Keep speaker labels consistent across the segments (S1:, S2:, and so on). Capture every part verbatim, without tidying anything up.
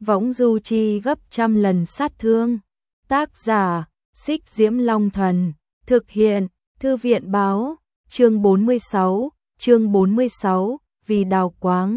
S1: võng du chi gấp trăm lần sát thương. Tác giả, Xích Diễm Long Thần, thực hiện, Thư viện Báo, chương bốn mươi sáu, chương bốn mươi sáu, vì đào quáng.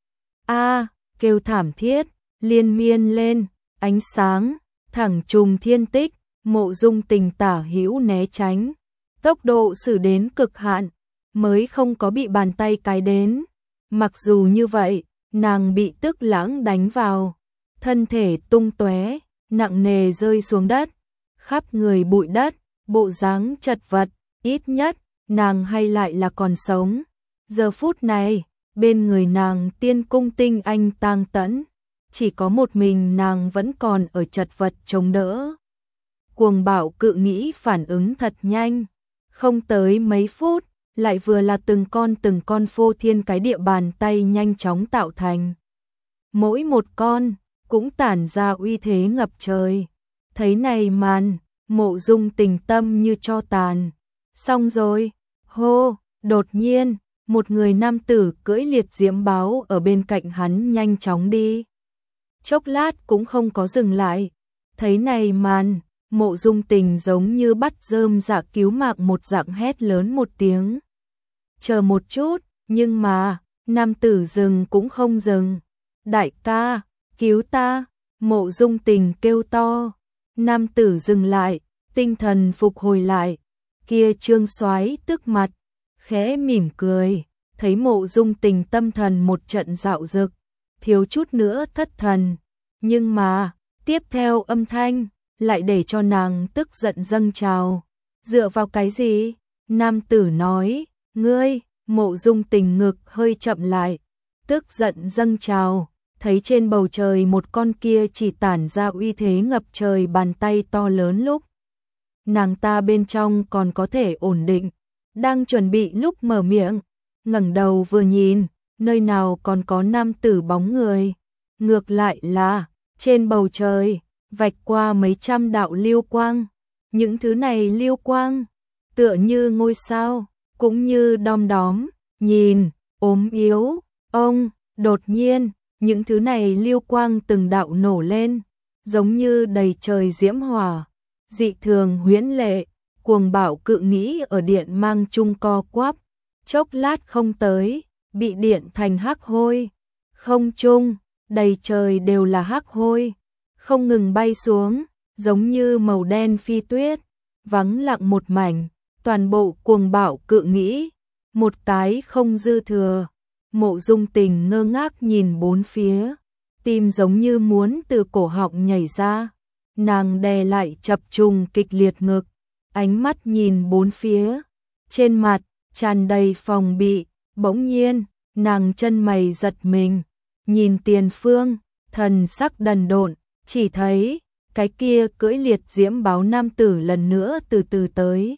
S1: A, kêu thảm thiết, liên miên lên, ánh sáng, thẳng trùng thiên tích, Mộ Dung Tình tả hữu né tránh, tốc độ xử đến cực hạn, mới không có bị bàn tay cái đến. Mặc dù như vậy, nàng bị Tức Lãng đánh vào, thân thể tung tóe, nặng nề rơi xuống đất, khắp người bụi đất, bộ dáng chật vật, ít nhất, nàng hay lại là còn sống. Giờ phút này, bên người nàng tiên cung tinh anh tang tẫn, chỉ có một mình nàng vẫn còn ở chật vật chống đỡ. Cuồng bạo cự nghĩ phản ứng thật nhanh, không tới mấy phút, lại vừa là từng con từng con phô thiên cái địa bàn tay nhanh chóng tạo thành. Mỗi một con, cũng tản ra uy thế ngập trời. Thấy này màn, Mộ Dung Tình tâm như tro tàn. Xong rồi, hô, đột nhiên, một người nam tử cưỡi liệt diễm báo ở bên cạnh hắn nhanh chóng đi. Chốc lát cũng không có dừng lại. Thấy này màn, Mộ Dung Tình giống như bắt rơm dạ cứu mạng một dạng hét lớn một tiếng. Chờ một chút, nhưng mà, nam tử dừng cũng không dừng. Đại ca, cứu ta, Mộ Dung Tình kêu to. Nam tử dừng lại, tinh thần phục hồi lại. Kia Trương Soái tức mặt, khẽ mỉm cười, thấy Mộ Dung Tình tâm thần một trận dạo dực, thiếu chút nữa thất thần. Nhưng mà, tiếp theo âm thanh, lại để cho nàng tức giận dâng trào. Dựa vào cái gì? Nam tử nói, ngươi, Mộ Dung Tình ngực hơi chậm lại, tức giận dâng trào, thấy trên bầu trời một con kia chỉ tản ra uy thế ngập trời bàn tay to lớn lúc. Nàng ta bên trong còn có thể ổn định, đang chuẩn bị lúc mở miệng, ngẩng đầu vừa nhìn, nơi nào còn có nam tử bóng người. Ngược lại là, trên bầu trời, vạch qua mấy trăm đạo lưu quang. Những thứ này lưu quang, tựa như ngôi sao, cũng như đom đóm, nhìn, ốm yếu, ông, đột nhiên, những thứ này lưu quang từng đạo nổ lên, giống như đầy trời diễm hỏa, dị thường huyễn lệ, cuồng bạo cự nghĩ ở điện mang chung co quắp, chốc lát không tới, bị điện thành hắc hôi, không trung, đầy trời đều là hắc hôi, không ngừng bay xuống, giống như màu đen phi tuyết, vắng lặng một mảnh, toàn bộ cuồng bạo cự nghĩ, một cái không dư thừa. Mộ Dung Tình ngơ ngác nhìn bốn phía, tim giống như muốn từ cổ họng nhảy ra, nàng đè lại chập trùng kịch liệt ngực, ánh mắt nhìn bốn phía, trên mặt tràn đầy phòng bị. Bỗng nhiên, nàng chân mày giật mình, nhìn tiền phương, thần sắc đần độn, chỉ thấy cái kia cưỡi liệt diễm báo nam tử lần nữa từ từ tới.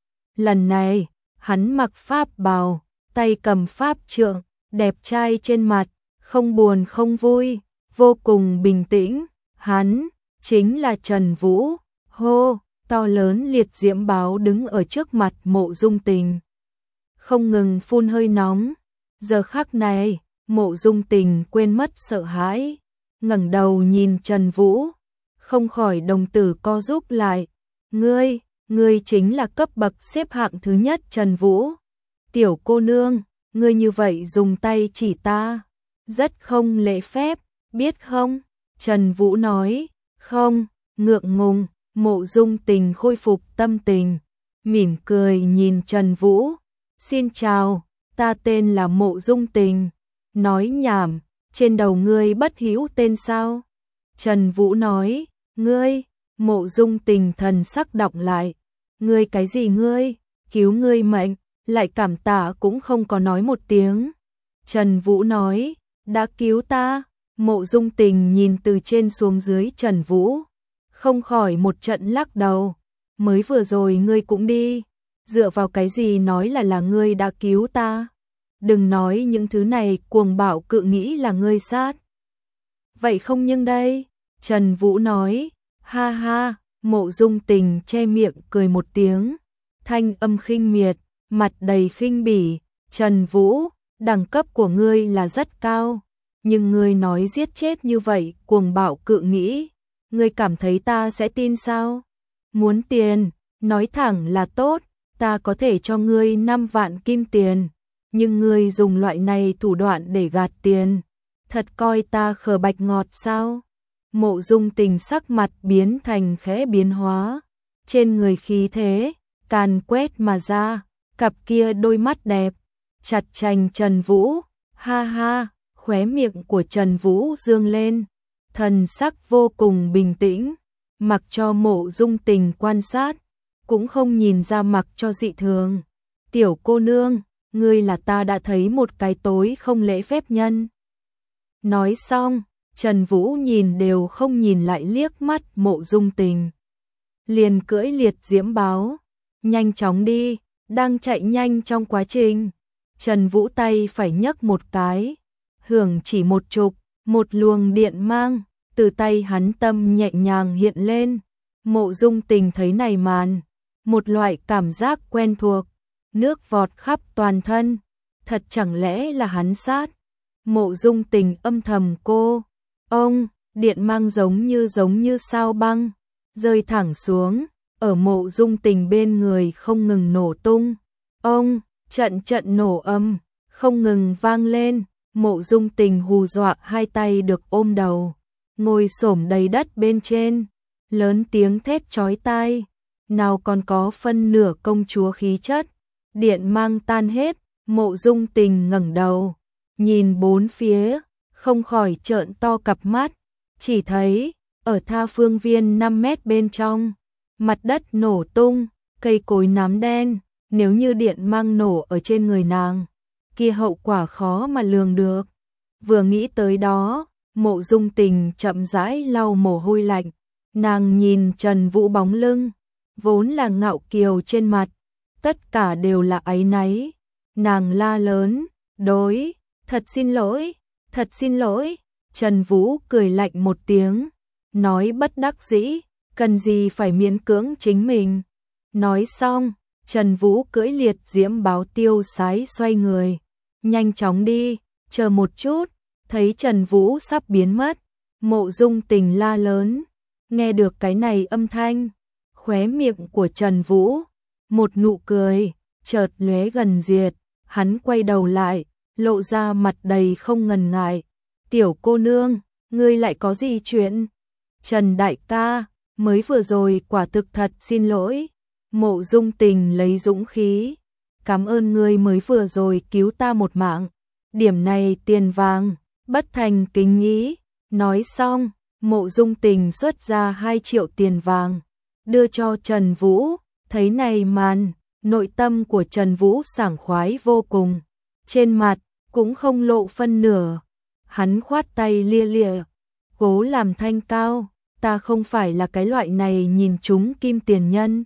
S1: Lần này, hắn mặc pháp bào, tay cầm pháp trượng, đẹp trai trên mặt, không buồn không vui, vô cùng bình tĩnh. Hắn chính là Trần Vũ. Hô, to lớn liệt diễm báo đứng ở trước mặt Mộ Dung Tình, không ngừng phun hơi nóng. Giờ khắc này, Mộ Dung Tình quên mất sợ hãi, ngẩng đầu nhìn Trần Vũ, không khỏi đồng tử co rúm lại. Ngươi, ngươi chính là cấp bậc xếp hạng thứ nhất Trần Vũ. Tiểu cô nương, ngươi như vậy dùng tay chỉ ta, rất không lễ phép, biết không? Trần Vũ nói, không, ngượng ngùng. Mộ Dung Tình khôi phục tâm tình, mỉm cười nhìn Trần Vũ. Xin chào, ta tên là Mộ Dung Tình. Nói nhảm, trên đầu ngươi bất hữu tên sao? Trần Vũ nói, ngươi. Mộ Dung Tình thần sắc đọc lại, ngươi cái gì ngươi, cứu ngươi mệnh, lại cảm tạ cũng không có nói một tiếng. Trần Vũ nói, đã cứu ta. Mộ Dung Tình nhìn từ trên xuống dưới Trần Vũ, không khỏi một trận lắc đầu. Mới vừa rồi ngươi cũng đi, dựa vào cái gì nói là là ngươi đã cứu ta? Đừng nói những thứ này, cuồng bạo cự nghĩ là ngươi sát. Vậy không nhưng đây, Trần Vũ nói, ha ha. Mộ Dung Tình che miệng cười một tiếng, thanh âm khinh miệt, mặt đầy khinh bỉ. Trần Vũ, đẳng cấp của ngươi là rất cao, nhưng ngươi nói giết chết như vậy, cuồng bạo cự nghĩ, ngươi cảm thấy ta sẽ tin sao? Muốn tiền, nói thẳng là tốt, ta có thể cho ngươi năm vạn kim tiền, nhưng ngươi dùng loại này thủ đoạn để gạt tiền, thật coi ta khờ bạch ngọt sao? Mộ Dung Tình sắc mặt biến thành khẽ biến hóa, trên người khí thế càn quét mà ra, cặp kia đôi mắt đẹp chặt chành Trần Vũ, ha ha, khóe miệng của Trần Vũ dương lên, thần sắc vô cùng bình tĩnh, mặc cho Mộ Dung Tình quan sát, cũng không nhìn ra mặc cho dị thường. Tiểu cô nương, ngươi là ta đã thấy một cái tối không lễ phép nhân. Nói xong, Trần Vũ nhìn đều không nhìn lại liếc mắt Mộ Dung Tình. Liền cưỡi liệt diễm báo, nhanh chóng đi, đang chạy nhanh trong quá trình. Trần Vũ tay phải nhấc một cái, hưởng chỉ một chục, một luồng điện mang, từ tay hắn tâm nhẹ nhàng hiện lên. Mộ Dung Tình thấy này màn, một loại cảm giác quen thuộc, nước vọt khắp toàn thân, thật chẳng lẽ là hắn sát? Mộ Dung Tình âm thầm cô, ông, điện mang giống như giống như sao băng, rơi thẳng xuống, ở Mộ Dung Tình bên người không ngừng nổ tung. Ông, trận trận nổ âm, không ngừng vang lên, Mộ Dung Tình hù dọa hai tay được ôm đầu, ngồi xổm đầy đất bên trên, lớn tiếng thét chói tai, nào còn có phân nửa công chúa khí chất. Điện mang tan hết, Mộ Dung Tình ngẩng đầu, nhìn bốn phía, không khỏi trợn to cặp mắt, chỉ thấy, ở tha phương viên năm mét bên trong, mặt đất nổ tung, cây cối nám đen, nếu như điện mang nổ ở trên người nàng, kia hậu quả khó mà lường được. Vừa nghĩ tới đó, Mộ Dung Tình chậm rãi lau mồ hôi lạnh, nàng nhìn Trần Vũ bóng lưng, vốn là ngạo kiều trên mặt, tất cả đều là áy náy, nàng la lớn, đối, thật xin lỗi, thật xin lỗi. Trần Vũ cười lạnh một tiếng, nói bất đắc dĩ, cần gì phải miễn cưỡng chính mình. Nói xong, Trần Vũ cưỡi liệt diễm báo tiêu sái xoay người, nhanh chóng đi, chờ một chút, thấy Trần Vũ sắp biến mất, Mộ Dung Tình la lớn, nghe được cái này âm thanh, khóe miệng của Trần Vũ, một nụ cười, chợt lóe gần diệt, hắn quay đầu lại, lộ ra mặt đầy không ngần ngại, tiểu cô nương, ngươi lại có gì chuyện? Trần đại ca, mới vừa rồi quả thực thật xin lỗi. Mộ Dung Tình lấy dũng khí, cảm ơn ngươi mới vừa rồi cứu ta một mạng, điểm này tiền vàng, bất thành kính ý. Nói xong, Mộ Dung Tình xuất ra hai triệu tiền vàng, đưa cho Trần Vũ, thấy này màn, nội tâm của Trần Vũ sảng khoái vô cùng, trên mặt cũng không lộ phân nửa, hắn khoát tay lia lịa, cố làm thanh cao, ta không phải là cái loại này nhìn chúng kim tiền nhân.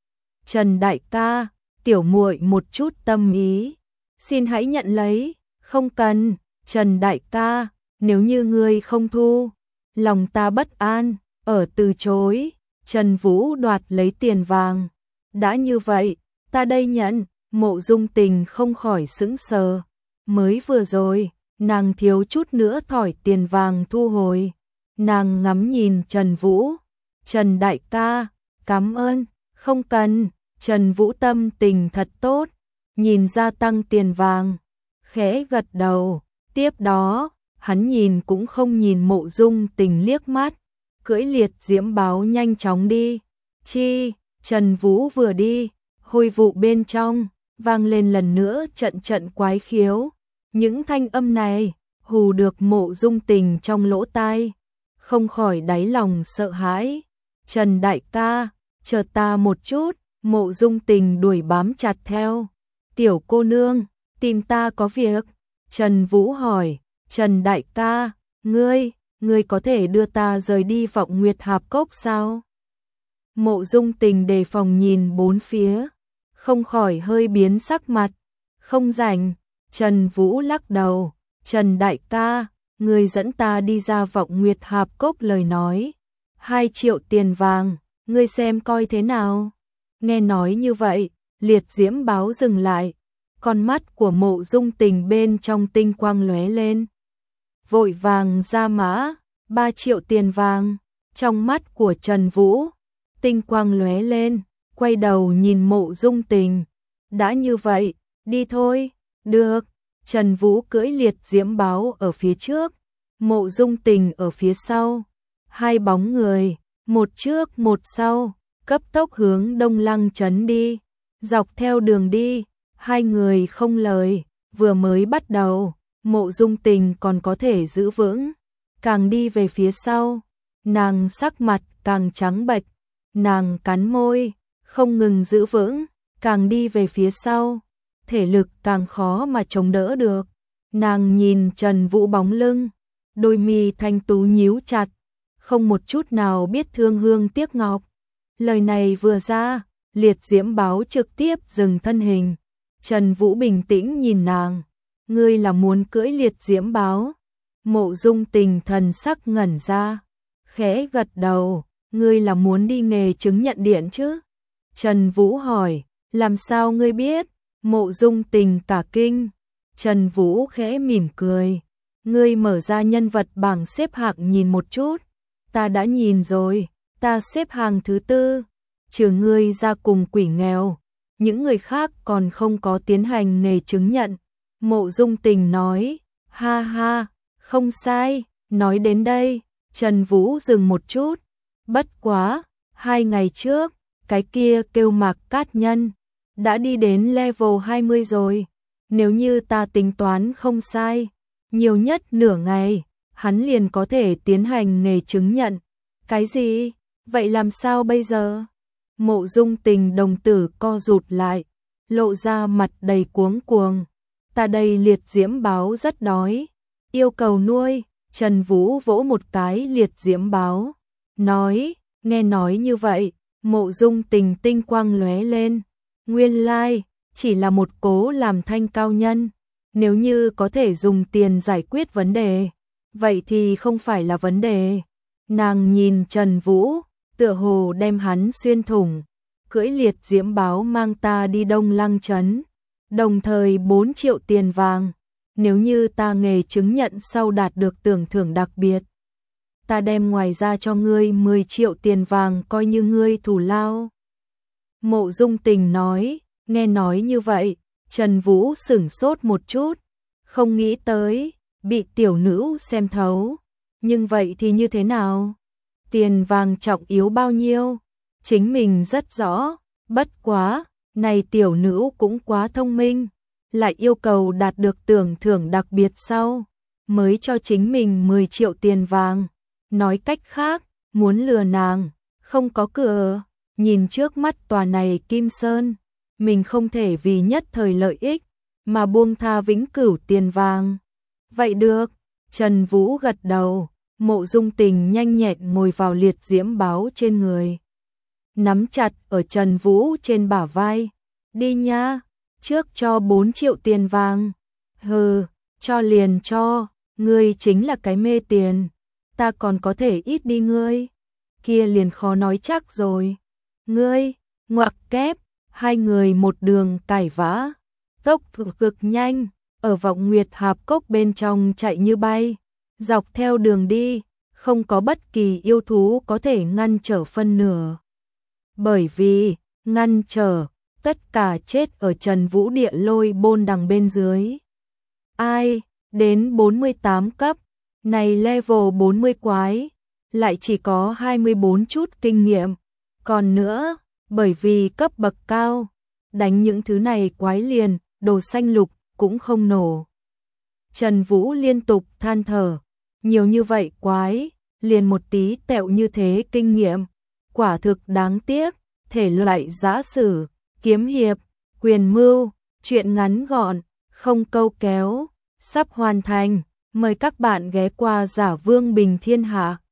S1: Trần đại ca, tiểu muội một chút tâm ý, xin hãy nhận lấy. Không cần, Trần đại ca, nếu như ngươi không thu, lòng ta bất an, ở từ chối. Trần Vũ đoạt lấy tiền vàng, đã như vậy, ta đây nhận. Mộ Dung Tình không khỏi sững sờ, mới vừa rồi, nàng thiếu chút nữa thỏi tiền vàng thu hồi, nàng ngắm nhìn Trần Vũ, Trần đại ca, cảm ơn, không cần. Trần Vũ tâm tình thật tốt, nhìn gia tăng tiền vàng, khẽ gật đầu, tiếp đó, hắn nhìn cũng không nhìn Mộ Dung Tình liếc mắt, cưỡi liệt diễm báo nhanh chóng đi. Chi, Trần Vũ vừa đi, hôi vụ bên trong, vang lên lần nữa trận trận quái khiếu, những thanh âm này, hù được Mộ Dung Tình trong lỗ tai, không khỏi đáy lòng sợ hãi. Trần đại ca, chờ ta một chút. Mộ Dung Tình đuổi bám chặt theo, tiểu cô nương, tìm ta có việc. Trần Vũ hỏi, Trần đại ca, ngươi, ngươi có thể đưa ta rời đi Vọng Nguyệt Hạp Cốc sao? Mộ Dung Tình đề phòng nhìn bốn phía, không khỏi hơi biến sắc mặt, không rảnh. Trần Vũ lắc đầu, Trần đại ca, ngươi dẫn ta đi ra Vọng Nguyệt Hạp Cốc lời nói, hai triệu tiền vàng, ngươi xem coi thế nào? Nghe nói như vậy, liệt diễm báo dừng lại, con mắt của Mộ Dung Tình bên trong tinh quang lóe lên. vội vàng ra mã, ba triệu tiền vàng. Trong mắt của Trần Vũ, tinh quang lóe lên, quay đầu nhìn Mộ Dung Tình. Đã như vậy, đi thôi. Được. Trần Vũ cưỡi liệt diễm báo ở phía trước, Mộ Dung Tình ở phía sau. Hai bóng người, một trước một sau, cấp tốc hướng Đông Lăng trấn đi. Dọc theo đường đi, hai người không lời, vừa mới bắt đầu, Mộ Dung Tình còn có thể giữ vững. Càng đi về phía sau, nàng sắc mặt càng trắng bệch, nàng cắn môi, không ngừng giữ vững, càng đi về phía sau, thể lực càng khó mà chống đỡ được. Nàng nhìn Trần Vũ bóng lưng, đôi mi thanh tú nhíu chặt, không một chút nào biết thương hương tiếc ngọc. Lời này vừa ra, liệt diễm báo trực tiếp dừng thân hình. Trần Vũ bình tĩnh nhìn nàng, ngươi là muốn cưỡi liệt diễm báo? Mộ Dung Tình thần sắc ngẩn ra, khẽ gật đầu, ngươi là muốn đi nghề chứng nhận điện chứ? Trần Vũ hỏi, làm sao ngươi biết? Mộ Dung Tình cả kinh. Trần Vũ khẽ mỉm cười, ngươi mở ra nhân vật bảng xếp hạng nhìn một chút. Ta đã nhìn rồi, ta xếp hàng thứ tư, trừ ngươi ra cùng quỷ nghèo, những người khác còn không có tiến hành nghề chứng nhận. Mộ Dung Tình nói, ha ha, không sai. Nói đến đây, Trần Vũ dừng một chút, bất quá, hai ngày trước, cái kia kêu Mạc Cát Nhân, đã đi đến level hai mươi rồi. Nếu như ta tính toán không sai, nhiều nhất nửa ngày, hắn liền có thể tiến hành nghề chứng nhận. Cái gì? Vậy làm sao bây giờ? Mộ Dung Tình đồng tử co rụt lại, lộ ra mặt đầy cuống cuồng. Ta đây liệt diễm báo rất đói, yêu cầu nuôi. Trần Vũ vỗ một cái liệt diễm báo, nói, nghe nói như vậy, Mộ Dung Tình tinh quang lóe lên. Nguyên lai, like, chỉ là một cố làm thanh cao nhân. Nếu như có thể dùng tiền giải quyết vấn đề, vậy thì không phải là vấn đề. Nàng nhìn Trần Vũ, tựa hồ đem hắn xuyên thủng, cưỡi liệt diễm báo mang ta đi Đông Lăng trấn, đồng thời bốn triệu tiền vàng. Nếu như ta nghề chứng nhận sau đạt được tưởng thưởng đặc biệt, ta đem ngoài ra cho ngươi mười triệu tiền vàng coi như ngươi thù lao. Mộ Dung Tình nói, nghe nói như vậy, Trần Vũ sửng sốt một chút, không nghĩ tới, bị tiểu nữ xem thấu. Nhưng vậy thì như thế nào? Tiền vàng trọng yếu bao nhiêu? Chính mình rất rõ, bất quá, này tiểu nữ cũng quá thông minh, lại yêu cầu đạt được tưởng thưởng đặc biệt sau, mới cho chính mình mười triệu tiền vàng. Nói cách khác, muốn lừa nàng, không có cửa. Nhìn trước mắt tòa này Kim Sơn, mình không thể vì nhất thời lợi ích, mà buông tha vĩnh cửu tiền vàng. Vậy được, Trần Vũ gật đầu, Mộ Dung Tình nhanh nhẹn ngồi vào liệt diễm báo trên người, nắm chặt ở Trần Vũ trên bả vai. Đi nha, trước cho bốn triệu tiền vàng. Hừ, cho liền cho, ngươi chính là cái mê tiền, ta còn có thể ít đi ngươi. Kia liền khó nói chắc rồi. Ngươi, ngoặc kép, hai người một đường cải vã, tốc cực nhanh, ở vọng nguyệt hạp cốc bên trong chạy như bay, dọc theo đường đi, không có bất kỳ yêu thú có thể ngăn trở phân nửa. Bởi vì, ngăn trở, tất cả chết ở Trần Vũ địa lôi bôn đằng bên dưới. Ai, đến bốn mươi tám cấp, này level bốn mươi quái, lại chỉ có hai mươi bốn chút kinh nghiệm. Còn nữa, bởi vì cấp bậc cao, đánh những thứ này quái liền, đồ xanh lục cũng không nổ. Trần Vũ liên tục than thở, nhiều như vậy quái, liền một tí tẹo như thế kinh nghiệm, quả thực đáng tiếc. Thể loại giã sử, kiếm hiệp, quyền mưu, truyện ngắn gọn, không câu kéo, sắp hoàn thành, mời các bạn ghé qua Giả Vương Bình Thiên Hạ.